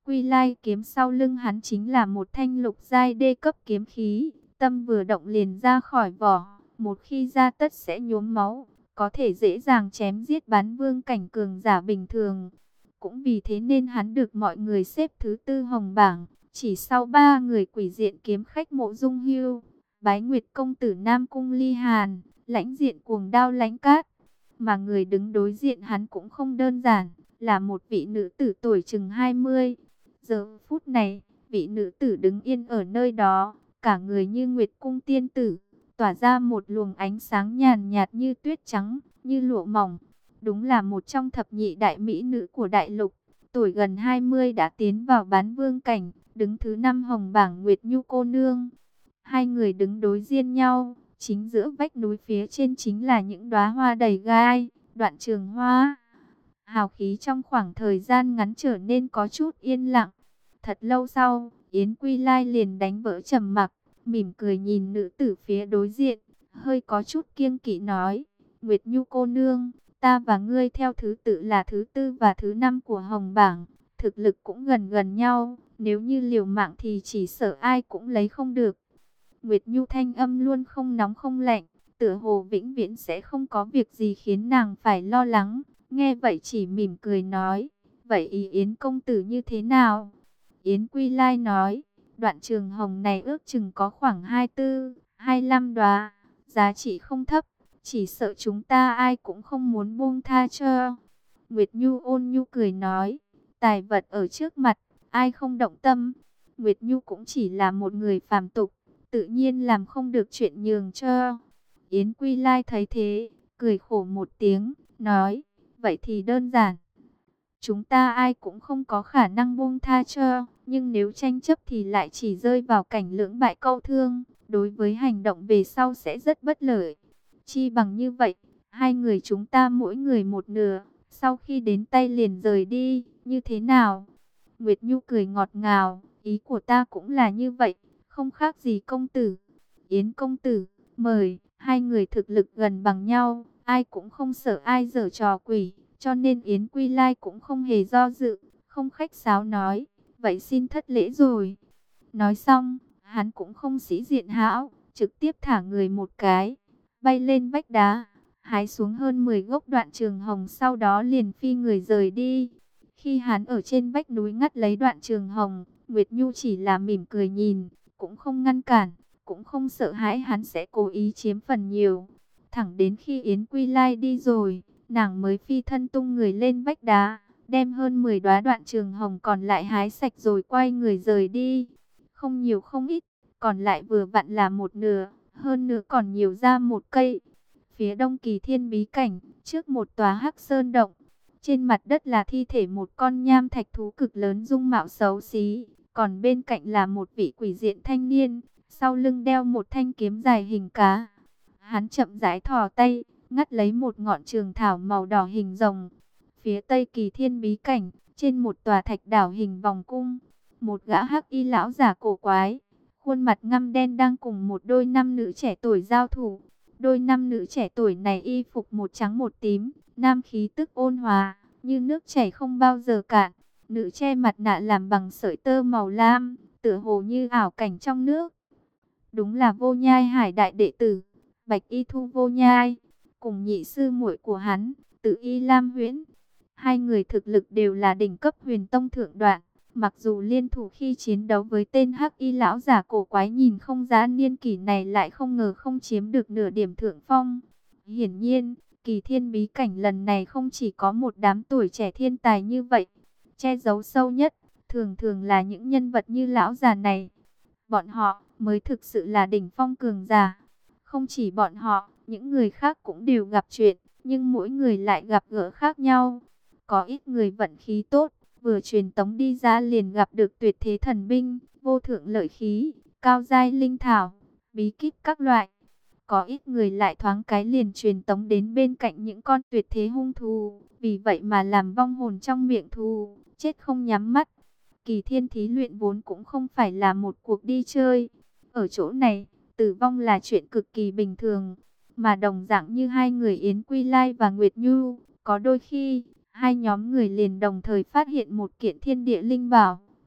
Quy Lai kiếm sau lưng hắn chính là một thanh lục giai đê cấp kiếm khí, tâm vừa động liền ra khỏi vỏ, một khi ra tất sẽ nhuốm máu, có thể dễ dàng chém giết bán vương cảnh cường giả bình thường. Cũng vì thế nên hắn được mọi người xếp thứ tư hồng bảng, chỉ sau 3 người Quỷ Diện kiếm khách Mộ Dung Hưu, Bái Nguyệt công tử Nam Cung Ly Hàn, Lãnh Diện cuồng đao Lãnh Cát. Mà người đứng đối diện hắn cũng không đơn giản, là một vị nữ tử tuổi chừng 20. Giờ phút này, vị nữ tử đứng yên ở nơi đó, cả người như nguyệt cung tiên tử, tỏa ra một luồng ánh sáng nhàn nhạt như tuyết trắng, như lụa mỏng. Đúng là một trong thập nhị đại mỹ nữ của đại lục, tuổi gần 20 đã tiến vào bán vương cảnh, đứng thứ 5 hồng bảng Nguyệt Nhu cô nương. Hai người đứng đối diện nhau, chính giữa vách núi phía trên chính là những đóa hoa đầy gai, Đoạn Trường Hoa. Hào khí trong khoảng thời gian ngắn trở nên có chút yên lặng. Thật lâu sau, Yến Quy Lai liền đánh vỡ trầm mặc, mỉm cười nhìn nữ tử phía đối diện, hơi có chút kiêng kỵ nói: Nguyệt Nhu cô nương, ta và ngươi theo thứ tự là thứ tư và thứ 5 của hồng bảng, thực lực cũng gần gần nhau, nếu như liều mạng thì chỉ sợ ai cũng lấy không được. Nguyệt Nhu thanh âm luôn không nóng không lạnh, tựa hồ vĩnh viễn sẽ không có việc gì khiến nàng phải lo lắng. Nghe vậy chỉ mỉm cười nói: vậy ý Yến công tử như thế nào? Yến Quy Lai nói: Đoạn trường hồng này ước chừng có khoảng 24, 25 đóa, giá trị không thấp, chỉ sợ chúng ta ai cũng không muốn buông tha cho. Nguyệt Nhu ôn nhu cười nói: tài vật ở trước mặt, ai không động tâm. Nguyệt Nhu cũng chỉ là một người phàm tục, tự nhiên làm không được chuyện nhường cho. Yến Quy Lai thấy thế, cười khổ một tiếng, nói: vậy thì đơn giản. Chúng ta ai cũng không có khả năng buông tha cho, nhưng nếu tranh chấp thì lại chỉ rơi vào cảnh lưỡng bại câu thương, đối với hành động về sau sẽ rất bất lợi. Chi bằng như vậy, hai người chúng ta mỗi người một nửa, sau khi đến tay liền rời đi, như thế nào? Nguyệt Nhu cười ngọt ngào: ý của ta cũng là như vậy, không khác gì công tử. Yến công tử, mời. Hai người thực lực gần bằng nhau, ai cũng không sợ ai giở trò quỷ, cho nên Yến Quy Lai cũng không hề do dự, không khách sáo nói: vậy xin thất lễ rồi. Nói xong, hắn cũng không sĩ diện hão, trực tiếp thả người một cái, bay lên vách đá, hái xuống hơn 10 gốc Đoạn Trường Hồng, sau đó liền phi người rời đi. Khi hắn ở trên vách núi ngắt lấy Đoạn Trường Hồng, Nguyệt Nhu chỉ là mỉm cười nhìn, cũng không ngăn cản, cũng không sợ hãi hắn sẽ cố ý chiếm phần nhiều. Thẳng đến khi Yến Quy Lai đi rồi, nàng mới phi thân tung người lên vách đá, đem hơn 10 đóa Đoạn Trường Hồng còn lại hái sạch rồi quay người rời đi. Không nhiều không ít, còn lại vừa vặn là một nửa, hơn nữa còn nhiều ra một cây. Phía đông Kỳ Thiên bí cảnh, trước một tòa hắc sơn động, trên mặt đất là thi thể một con nham thạch thú cực lớn dung mạo xấu xí, còn bên cạnh là một vị quỷ diện thanh niên, sau lưng đeo một thanh kiếm dài hình cá. Hắn chậm rãi thò tay, ngắt lấy một ngọn trường thảo màu đỏ hình rồng. Phía tây Kỳ Thiên bí cảnh, trên một tòa thạch đảo hình vòng cung, một gã hắc y lão giả cổ quái, khuôn mặt ngăm đen đang cùng một đôi nam nữ trẻ tuổi giao thủ. Đôi nam nữ trẻ tuổi này y phục một trắng một tím, nam khí tức ôn hòa, như nước chảy không bao giờ cạn. Nữ che mặt nạ làm bằng sợi tơ màu lam, tựa hồ như ảo cảnh trong nước. Đúng là Vô Nhai Hải đại đệ tử, Bạch Y Thu Vô Nhai, cùng nhị sư muội của hắn, Tử Y Lam Huyễn. Hai người thực lực đều là đỉnh cấp Huyền Tông thượng đoạn, mặc dù liên thủ khi chiến đấu với tên hắc y lão giả cổ quái nhìn không ra niên kỷ này, lại không ngờ không chiếm được nửa điểm thượng phong. Hiển nhiên, Kỳ Thiên bí cảnh lần này không chỉ có một đám tuổi trẻ thiên tài như vậy, che giấu sâu nhất thường thường là những nhân vật như lão già này. Bọn họ mới thực sự là đỉnh phong cường giả. Không chỉ bọn họ, những người khác cũng đều gặp chuyện, nhưng mỗi người lại gặp gỡ khác nhau. Có ít người vận khí tốt, vừa truyền tống đi ra liền gặp được tuyệt thế thần binh, vô thượng lợi khí, cao giai linh thảo, bí kíp các loại. Có ít người lại thoáng cái liền truyền tống đến bên cạnh những con tuyệt thế hung thú, vì vậy mà làm vong hồn trong miệng thú, chết không nhắm mắt. Kỳ Thiên thí luyện vốn cũng không phải là một cuộc đi chơi. Ở chỗ này, tử vong là chuyện cực kỳ bình thường. Mà đồng dạng như hai người Yến Quy Lai và Nguyệt Nhu, có đôi khi, hai nhóm người liền đồng thời phát hiện một kiện thiên địa linh bảo,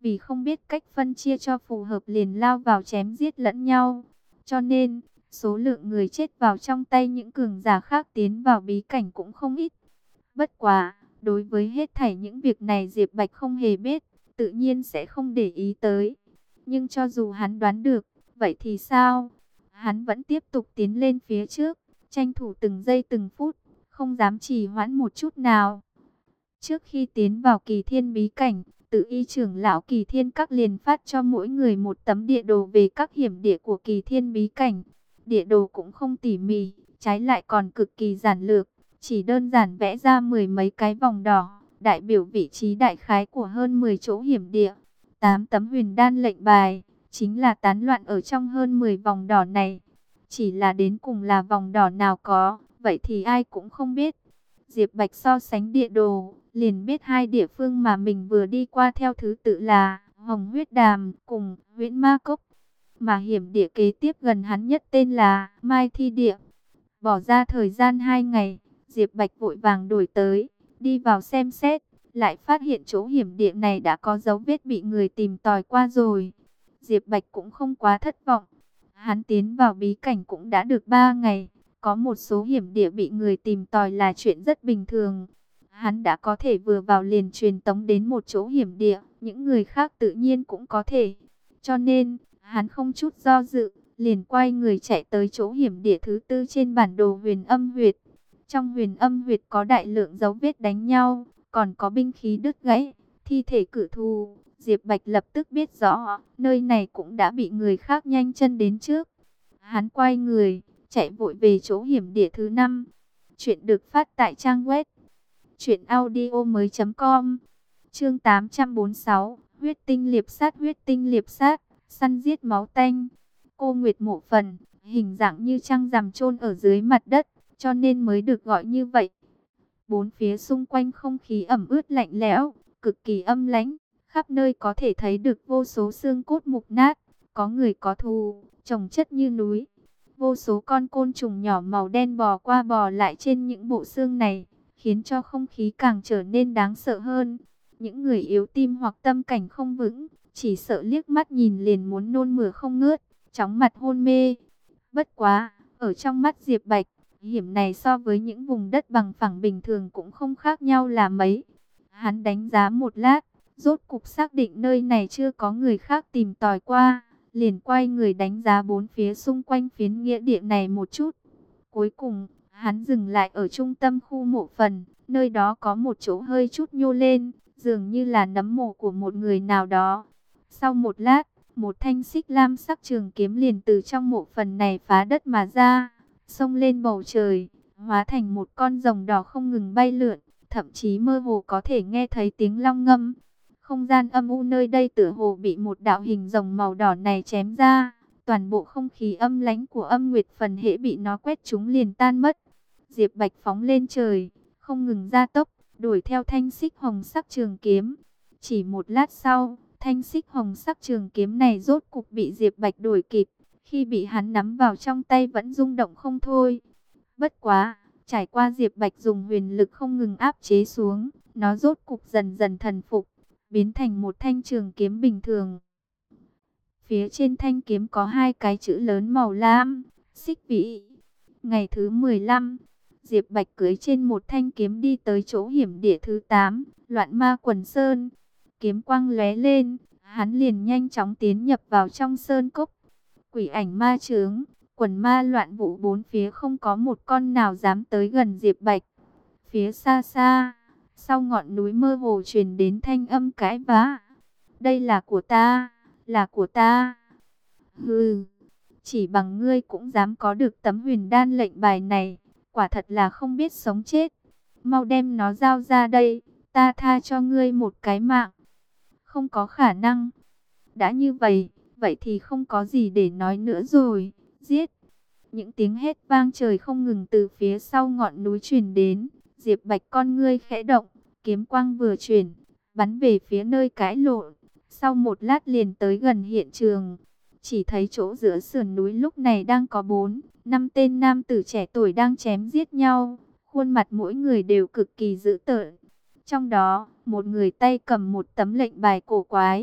vì không biết cách phân chia cho phù hợp liền lao vào chém giết lẫn nhau. Cho nên, số lượng người chết vào trong tay những cường giả khác tiến vào bí cảnh cũng không ít. Bất quá, đối với hết thảy những việc này Diệp Bạch không hề biết, tự nhiên sẽ không để ý tới. Nhưng cho dù hắn đoán được, vậy thì sao? Hắn vẫn tiếp tục tiến lên phía trước, tranh thủ từng giây từng phút, không dám trì hoãn một chút nào. Trước khi tiến vào Kỳ Thiên bí cảnh, Tự Y trưởng lão Kỳ Thiên Các liền phát cho mỗi người một tấm địa đồ về các hiểm địa của Kỳ Thiên bí cảnh. Địa đồ cũng không tỉ mỉ, trái lại còn cực kỳ giản lược, chỉ đơn giản vẽ ra mười mấy cái vòng đỏ, đại biểu vị trí đại khái của hơn 10 chỗ hiểm địa. 8 tấm huyền đan lệnh bài, chính là tán loạn ở trong hơn 10 vòng đỏ này. Chỉ là đến cùng là vòng đỏ nào có, vậy thì ai cũng không biết. Diệp Bạch so sánh địa đồ, liền biết hai địa phương mà mình vừa đi qua theo thứ tự là Hồng Huyết Đàm cùng Huyễn Ma Cốc. Mà hiểm địa kế tiếp gần hắn nhất tên là Mai Thi Địa. Bỏ ra thời gian 2 ngày, Diệp Bạch vội vàng đổi tới, đi vào xem xét, lại phát hiện chỗ hiểm địa này đã có dấu vết bị người tìm tòi qua rồi. Diệp Bạch cũng không quá thất vọng. Hắn tiến vào bí cảnh cũng đã được 3 ngày, có một số hiểm địa bị người tìm tòi là chuyện rất bình thường. Hắn đã có thể vừa vào liền truyền tống đến một chỗ hiểm địa, những người khác tự nhiên cũng có thể. Cho nên, hắn không chút do dự, liền quay người chạy tới chỗ hiểm địa thứ tư trên bản đồ Huyền Âm Huyệt. Trong Huyền Âm Huyệt có đại lượng dấu vết đánh nhau, còn có binh khí đứt gãy, thi thể cự thú. Diệp Bạch lập tức biết rõ, nơi này cũng đã bị người khác nhanh chân đến trước. Hắn quay người, chạy vội về chỗ hiểm địa thứ 5. Chuyện được phát tại trang web truyệnaudiomoi.com. Chương 846, huyết tinh liệp sát, săn giết máu tanh. Cô Nguyệt Mộ Phần, hình dạng như trăng rằm chôn ở dưới mặt đất, cho nên mới được gọi như vậy. Bốn phía xung quanh không khí ẩm ướt lạnh lẽo, cực kỳ âm lãnh, khắp nơi có thể thấy được vô số xương cốt mục nát, có người có thù, chồng chất như núi. Vô số con côn trùng nhỏ màu đen bò qua bò lại trên những bộ xương này, khiến cho không khí càng trở nên đáng sợ hơn. Những người yếu tim hoặc tâm cảnh không vững, chỉ sợ liếc mắt nhìn liền muốn nôn mửa không ngớt, chóng mặt hôn mê. Bất quá, ở trong mắt Diệp Bạch, hiểm này so với những vùng đất bằng phẳng bình thường cũng không khác nhau là mấy. Hắn đánh giá một lát, rốt cục xác định nơi này chưa có người khác tìm tòi qua, liền quay người đánh giá bốn phía xung quanh phiến nghĩa địa này một chút. Cuối cùng, hắn dừng lại ở trung tâm khu mộ phần, nơi đó có một chỗ hơi chút nhô lên, dường như là nấm mộ của một người nào đó. Sau một lát, một thanh xích lam sắc trường kiếm liền từ trong mộ phần này phá đất mà ra, xông lên bầu trời, hóa thành một con rồng đỏ không ngừng bay lượn, thậm chí mơ hồ có thể nghe thấy tiếng long ngâm. Không gian âm u nơi đây tựa hồ bị một đạo hình rồng màu đỏ này chém ra, toàn bộ không khí âm lãnh của âm nguyệt phần hễ bị nó quét trúng liền tan mất. Diệp Bạch phóng lên trời, không ngừng gia tốc, đuổi theo thanh xích hồng sắc trường kiếm. Chỉ một lát sau, thanh xích hồng sắc trường kiếm này rốt cục bị Diệp Bạch đuổi kịp, khi bị hắn nắm vào trong tay vẫn rung động không thôi. Bất quá, trải qua Diệp Bạch dùng huyền lực không ngừng áp chế xuống, nó rốt cục dần dần thần phục, biến thành một thanh trường kiếm bình thường. Phía trên thanh kiếm có hai cái chữ lớn màu lam, xích vĩ. Ngày thứ 15, Diệp Bạch cưỡi trên một thanh kiếm đi tới chỗ hiểm địa thứ 8, Loạn Ma Quần Sơn. Kiếm quang lóe lên, hắn liền nhanh chóng tiến nhập vào trong sơn cốc. Quỷ ảnh ma chướng, quần ma loạn vũ, bốn phía không có một con nào dám tới gần Diệp Bạch. Phía xa xa, sau ngọn núi mơ hồ truyền đến thanh âm cãi vã. Đây là của ta, là của ta. Hừ, chỉ bằng ngươi cũng dám có được tấm huyền đan lệnh bài này, quả thật là không biết sống chết. Mau đem nó giao ra đây, ta tha cho ngươi một cái mạng. Không có khả năng. Đã như vậy, vậy thì không có gì để nói nữa rồi, giết. Những tiếng hét vang trời không ngừng từ phía sau ngọn núi truyền đến. Diệp Bạch con ngươi khẽ động, kiếm quang vừa chuyển, bắn về phía nơi cãi lộn. Sau một lát liền tới gần hiện trường, chỉ thấy chỗ giữa sườn núi lúc này đang có 4-5 tên nam tử trẻ tuổi đang chém giết nhau. Khuôn mặt mỗi người đều cực kỳ dữ tợn. Trong đó, một người tay cầm một tấm lệnh bài cổ quái,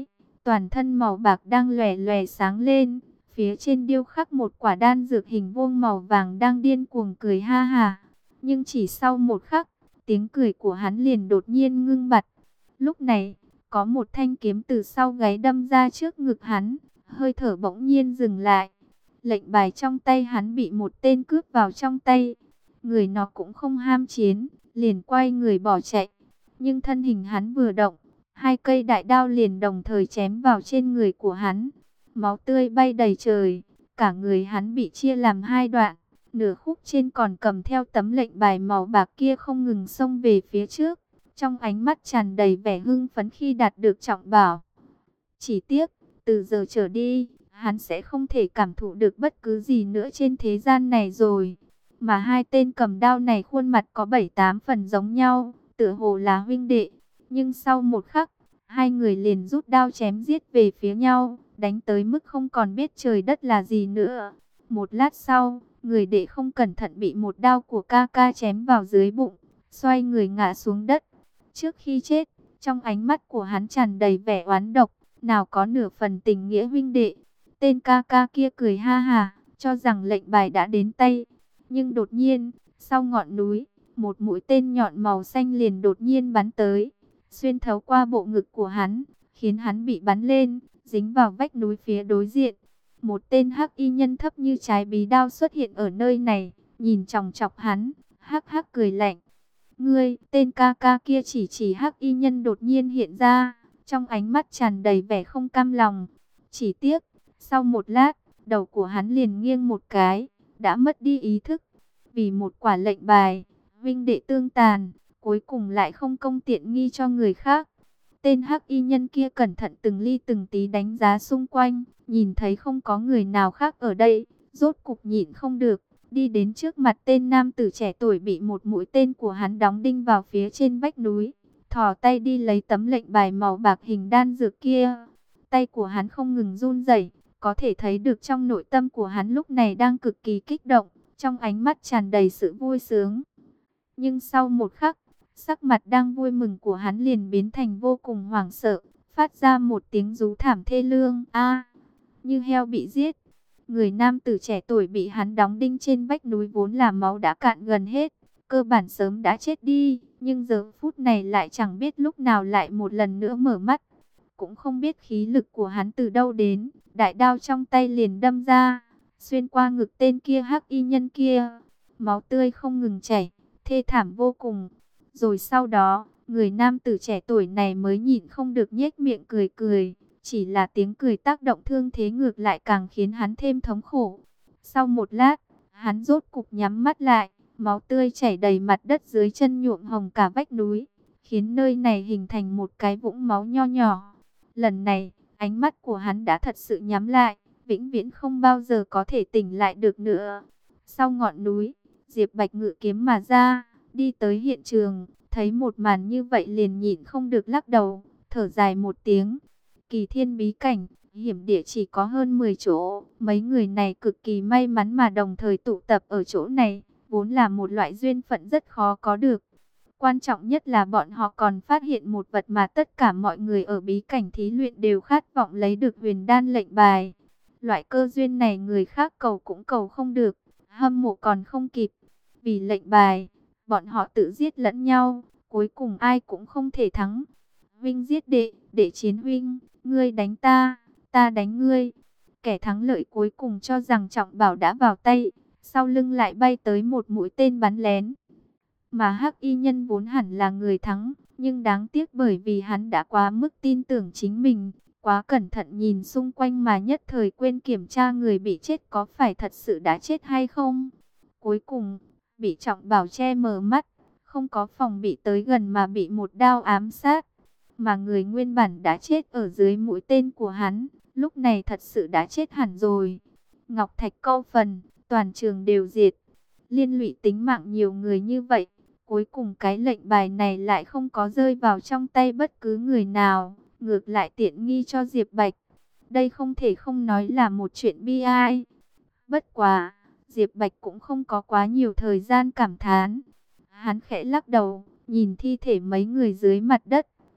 toàn thân màu bạc đang lòe lòe sáng lên. Phía trên điêu khắc một quả đan dược hình vuông màu vàng đang điên cuồng cười ha hả. Nhưng chỉ sau một khắc, tiếng cười của hắn liền đột nhiên ngưng bặt. Lúc này, có một thanh kiếm từ sau gáy đâm ra trước ngực hắn, hơi thở bỗng nhiên dừng lại. Lệnh bài trong tay hắn bị một tên cướp vào trong tay. Người nó cũng không ham chiến, liền quay người bỏ chạy. Nhưng thân hình hắn vừa động, hai cây đại đao liền đồng thời chém vào trên người của hắn. Máu tươi bay đầy trời, cả người hắn bị chia làm hai đoạn. Nửa khúc trên còn cầm theo tấm lệnh bài màu bạc kia không ngừng xông về phía trước. Trong ánh mắt tràn đầy vẻ hưng phấn khi đạt được trọng bảo. Chỉ tiếc, từ giờ trở đi, hắn sẽ không thể cảm thụ được bất cứ gì nữa trên thế gian này rồi. Mà hai tên cầm đao này khuôn mặt có 7-8 phần giống nhau, tựa hồ là huynh đệ. Nhưng sau một khắc, hai người liền rút đao chém giết về phía nhau, đánh tới mức không còn biết trời đất là gì nữa. Một lát sau, người đệ không cẩn thận bị một đao của ca ca chém vào dưới bụng, xoay người ngã xuống đất. Trước khi chết, trong ánh mắt của hắn tràn đầy vẻ oán độc, nào có nửa phần tình nghĩa huynh đệ. Tên ca ca kia cười ha hà, cho rằng lệnh bài đã đến tay. Nhưng đột nhiên, sau ngọn núi, một mũi tên nhọn màu xanh liền đột nhiên bắn tới, xuyên thấu qua bộ ngực của hắn, khiến hắn bị bắn lên, dính vào vách núi phía đối diện. Một tên hắc y nhân thấp như trái bí đao xuất hiện ở nơi này, nhìn chòng chọc hắn, hắc hắc cười lạnh. Ngươi, tên ca ca kia chỉ hắc y nhân đột nhiên hiện ra, trong ánh mắt tràn đầy vẻ không cam lòng. Chỉ tiếc, sau một lát, đầu của hắn liền nghiêng một cái, đã mất đi ý thức. Vì một quả lệnh bài, huynh đệ tương tàn, cuối cùng lại không công tiện nghi cho người khác. Tên hắc y nhân kia cẩn thận từng ly từng tí đánh giá xung quanh, nhìn thấy không có người nào khác ở đây, rốt cục nhịn không được, đi đến trước mặt tên nam tử trẻ tuổi bị một mũi tên của hắn đóng đinh vào phía trên vách núi, thò tay đi lấy tấm lệnh bài màu bạc hình đan dược kia. Tay của hắn không ngừng run rẩy, có thể thấy được trong nội tâm của hắn lúc này đang cực kỳ kích động, trong ánh mắt tràn đầy sự vui sướng. Nhưng sau một khắc, sắc mặt đang vui mừng của hắn liền biến thành vô cùng hoảng sợ, phát ra một tiếng rú thảm thê lương, a, như heo bị giết. Người nam tử trẻ tuổi bị hắn đóng đinh trên vách núi vốn là máu đã cạn gần hết, cơ bản sớm đã chết đi, nhưng giờ phút này lại chẳng biết lúc nào lại một lần nữa mở mắt. Cũng không biết khí lực của hắn từ đâu đến, đại đao trong tay liền đâm ra, xuyên qua ngực tên kia hắc y nhân kia. Máu tươi không ngừng chảy, thê thảm vô cùng. Rồi sau đó, người nam tử trẻ tuổi này mới nhịn không được nhếch miệng cười cười. Chỉ là tiếng cười tác động thương thế ngược lại càng khiến hắn thêm thống khổ. Sau một lát, hắn rốt cục nhắm mắt lại, máu tươi chảy đầy mặt đất dưới chân nhuộm hồng cả vách núi, khiến nơi này hình thành một cái vũng máu nho nhỏ. Lần này, ánh mắt của hắn đã thật sự nhắm lại, vĩnh viễn không bao giờ có thể tỉnh lại được nữa. Sau ngọn núi, Diệp Bạch ngự kiếm mà ra, đi tới hiện trường, thấy một màn như vậy liền nhịn không được lắc đầu, thở dài một tiếng. Kỳ Thiên bí cảnh, hiểm địa chỉ có hơn 10 chỗ, mấy người này cực kỳ may mắn mà đồng thời tụ tập ở chỗ này, vốn là một loại duyên phận rất khó có được. Quan trọng nhất là bọn họ còn phát hiện một vật mà tất cả mọi người ở bí cảnh thí luyện đều khát vọng lấy được, huyền đan lệnh bài. Loại cơ duyên này người khác cầu cũng cầu không được, hâm mộ còn không kịp. Vì lệnh bài, bọn họ tự giết lẫn nhau, cuối cùng ai cũng không thể thắng. Huynh giết đệ, đệ chiến huynh, ngươi đánh ta, ta đánh ngươi. Kẻ thắng lợi cuối cùng cho rằng trọng bảo đã vào tay, sau lưng lại bay tới một mũi tên bắn lén. Mà hắc y nhân vốn hẳn là người thắng, nhưng đáng tiếc bởi vì hắn đã quá mức tin tưởng chính mình, quá cẩn thận nhìn xung quanh mà nhất thời quên kiểm tra người bị chết có phải thật sự đã chết hay không. Cuối cùng, bị trọng bảo che mờ mắt, không có phòng bị tới gần mà bị một đao ám sát. Mà người nguyên bản đã chết ở dưới mũi tên của hắn, lúc này thật sự đã chết hẳn rồi. Ngọc Thạch câu phần, toàn trường đều diệt. Liên lụy tính mạng nhiều người như vậy, cuối cùng cái lệnh bài này lại không có rơi vào trong tay bất cứ người nào, ngược lại tiện nghi cho Diệp Bạch. Đây không thể không nói là một chuyện bi ai. Bất quá, Diệp Bạch cũng không có quá nhiều thời gian cảm thán. Hắn khẽ lắc đầu, nhìn thi thể mấy người dưới mặt đất,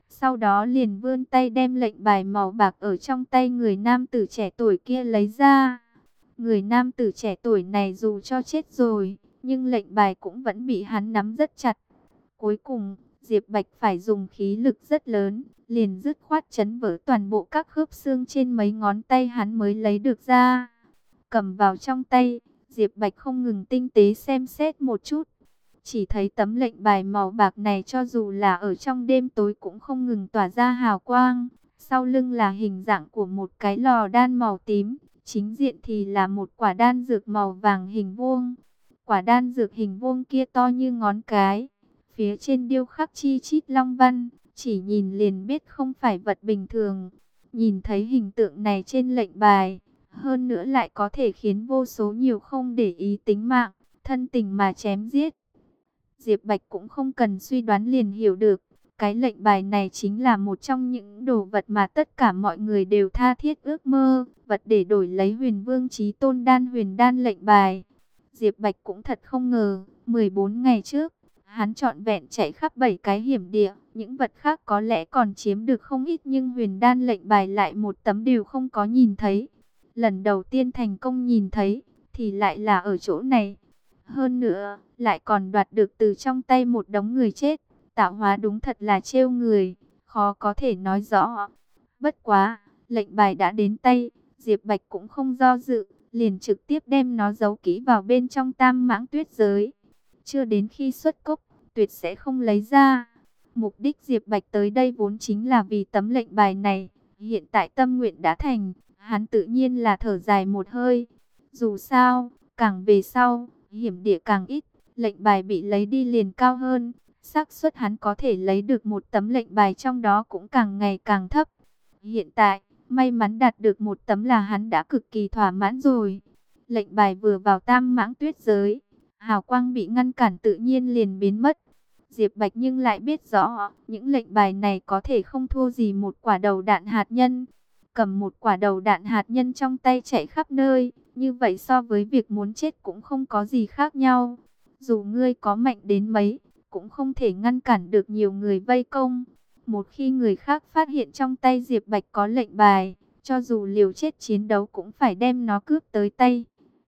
Sau đó liền vươn tay đem lệnh bài màu bạc ở trong tay người nam tử trẻ tuổi kia lấy ra. Người nam tử trẻ tuổi này dù cho chết rồi, nhưng lệnh bài cũng vẫn bị hắn nắm rất chặt. Cuối cùng, Diệp Bạch phải dùng khí lực rất lớn, liền dứt khoát chấn vỡ toàn bộ các khớp xương trên mấy ngón tay hắn mới lấy được ra. Cầm vào trong tay, Diệp Bạch không ngừng tinh tế xem xét một chút. Chỉ thấy tấm lệnh bài màu bạc này cho dù là ở trong đêm tối cũng không ngừng tỏa ra hào quang. Sau lưng là hình dạng của một cái lò đan màu tím, chính diện thì là một quả đan dược màu vàng hình vuông. Quả đan dược hình vuông kia to như ngón cái, phía trên điêu khắc chi chít long văn, chỉ nhìn liền biết không phải vật bình thường. Nhìn thấy hình tượng này trên lệnh bài, hơn nữa lại có thể khiến vô số nhiều không để ý tính mạng, thân tình mà chém giết. Diệp Bạch cũng không cần suy đoán liền hiểu được, cái lệnh bài này chính là một trong những đồ vật mà tất cả mọi người đều tha thiết ước mơ, vật để đổi lấy Huyền Vương Chí Tôn đan huyền đan lệnh bài. Diệp Bạch cũng thật không ngờ, 14 ngày trước, hắn trọn vẹn chạy khắp 7 cái hiểm địa, những vật khác có lẽ còn chiếm được không ít nhưng huyền đan lệnh bài lại một tấm đều không có nhìn thấy. Lần đầu tiên thành công nhìn thấy, thì lại là ở chỗ này. Hơn nữa, lại còn đoạt được từ trong tay một đống người chết. Tạo hóa đúng thật là trêu người, khó có thể nói rõ. Bất quá, lệnh bài đã đến tay, Diệp Bạch cũng không do dự, liền trực tiếp đem nó giấu kỹ vào bên trong Tam Mãng Tuyết Giới. Chưa đến khi xuất cốc, tuyệt sẽ không lấy ra. Mục đích Diệp Bạch tới đây vốn chính là vì tấm lệnh bài này. Hiện tại tâm nguyện đã thành, hắn tự nhiên là thở dài một hơi. Dù sao, càng về sau, hiểm địa càng ít, lệnh bài bị lấy đi liền cao hơn. Xác suất hắn có thể lấy được một tấm lệnh bài trong đó cũng càng ngày càng thấp. Hiện tại, may mắn đạt được một tấm là hắn đã cực kỳ thỏa mãn rồi. Lệnh bài vừa vào Tam Mãng Tuyết Giới, hào quang bị ngăn cản tự nhiên liền biến mất. Diệp Bạch nhưng lại biết rõ, những lệnh bài này có thể không thua gì một quả đầu đạn hạt nhân. Cầm một quả đầu đạn hạt nhân trong tay chạy khắp nơi, như vậy so với việc muốn chết cũng không có gì khác nhau. Dù ngươi có mạnh đến mấy, cũng không thể ngăn cản được nhiều người vây công. Một khi người khác phát hiện trong tay Diệp Bạch có lệnh bài, cho dù liều chết chiến đấu cũng phải đem nó cướp tới tay.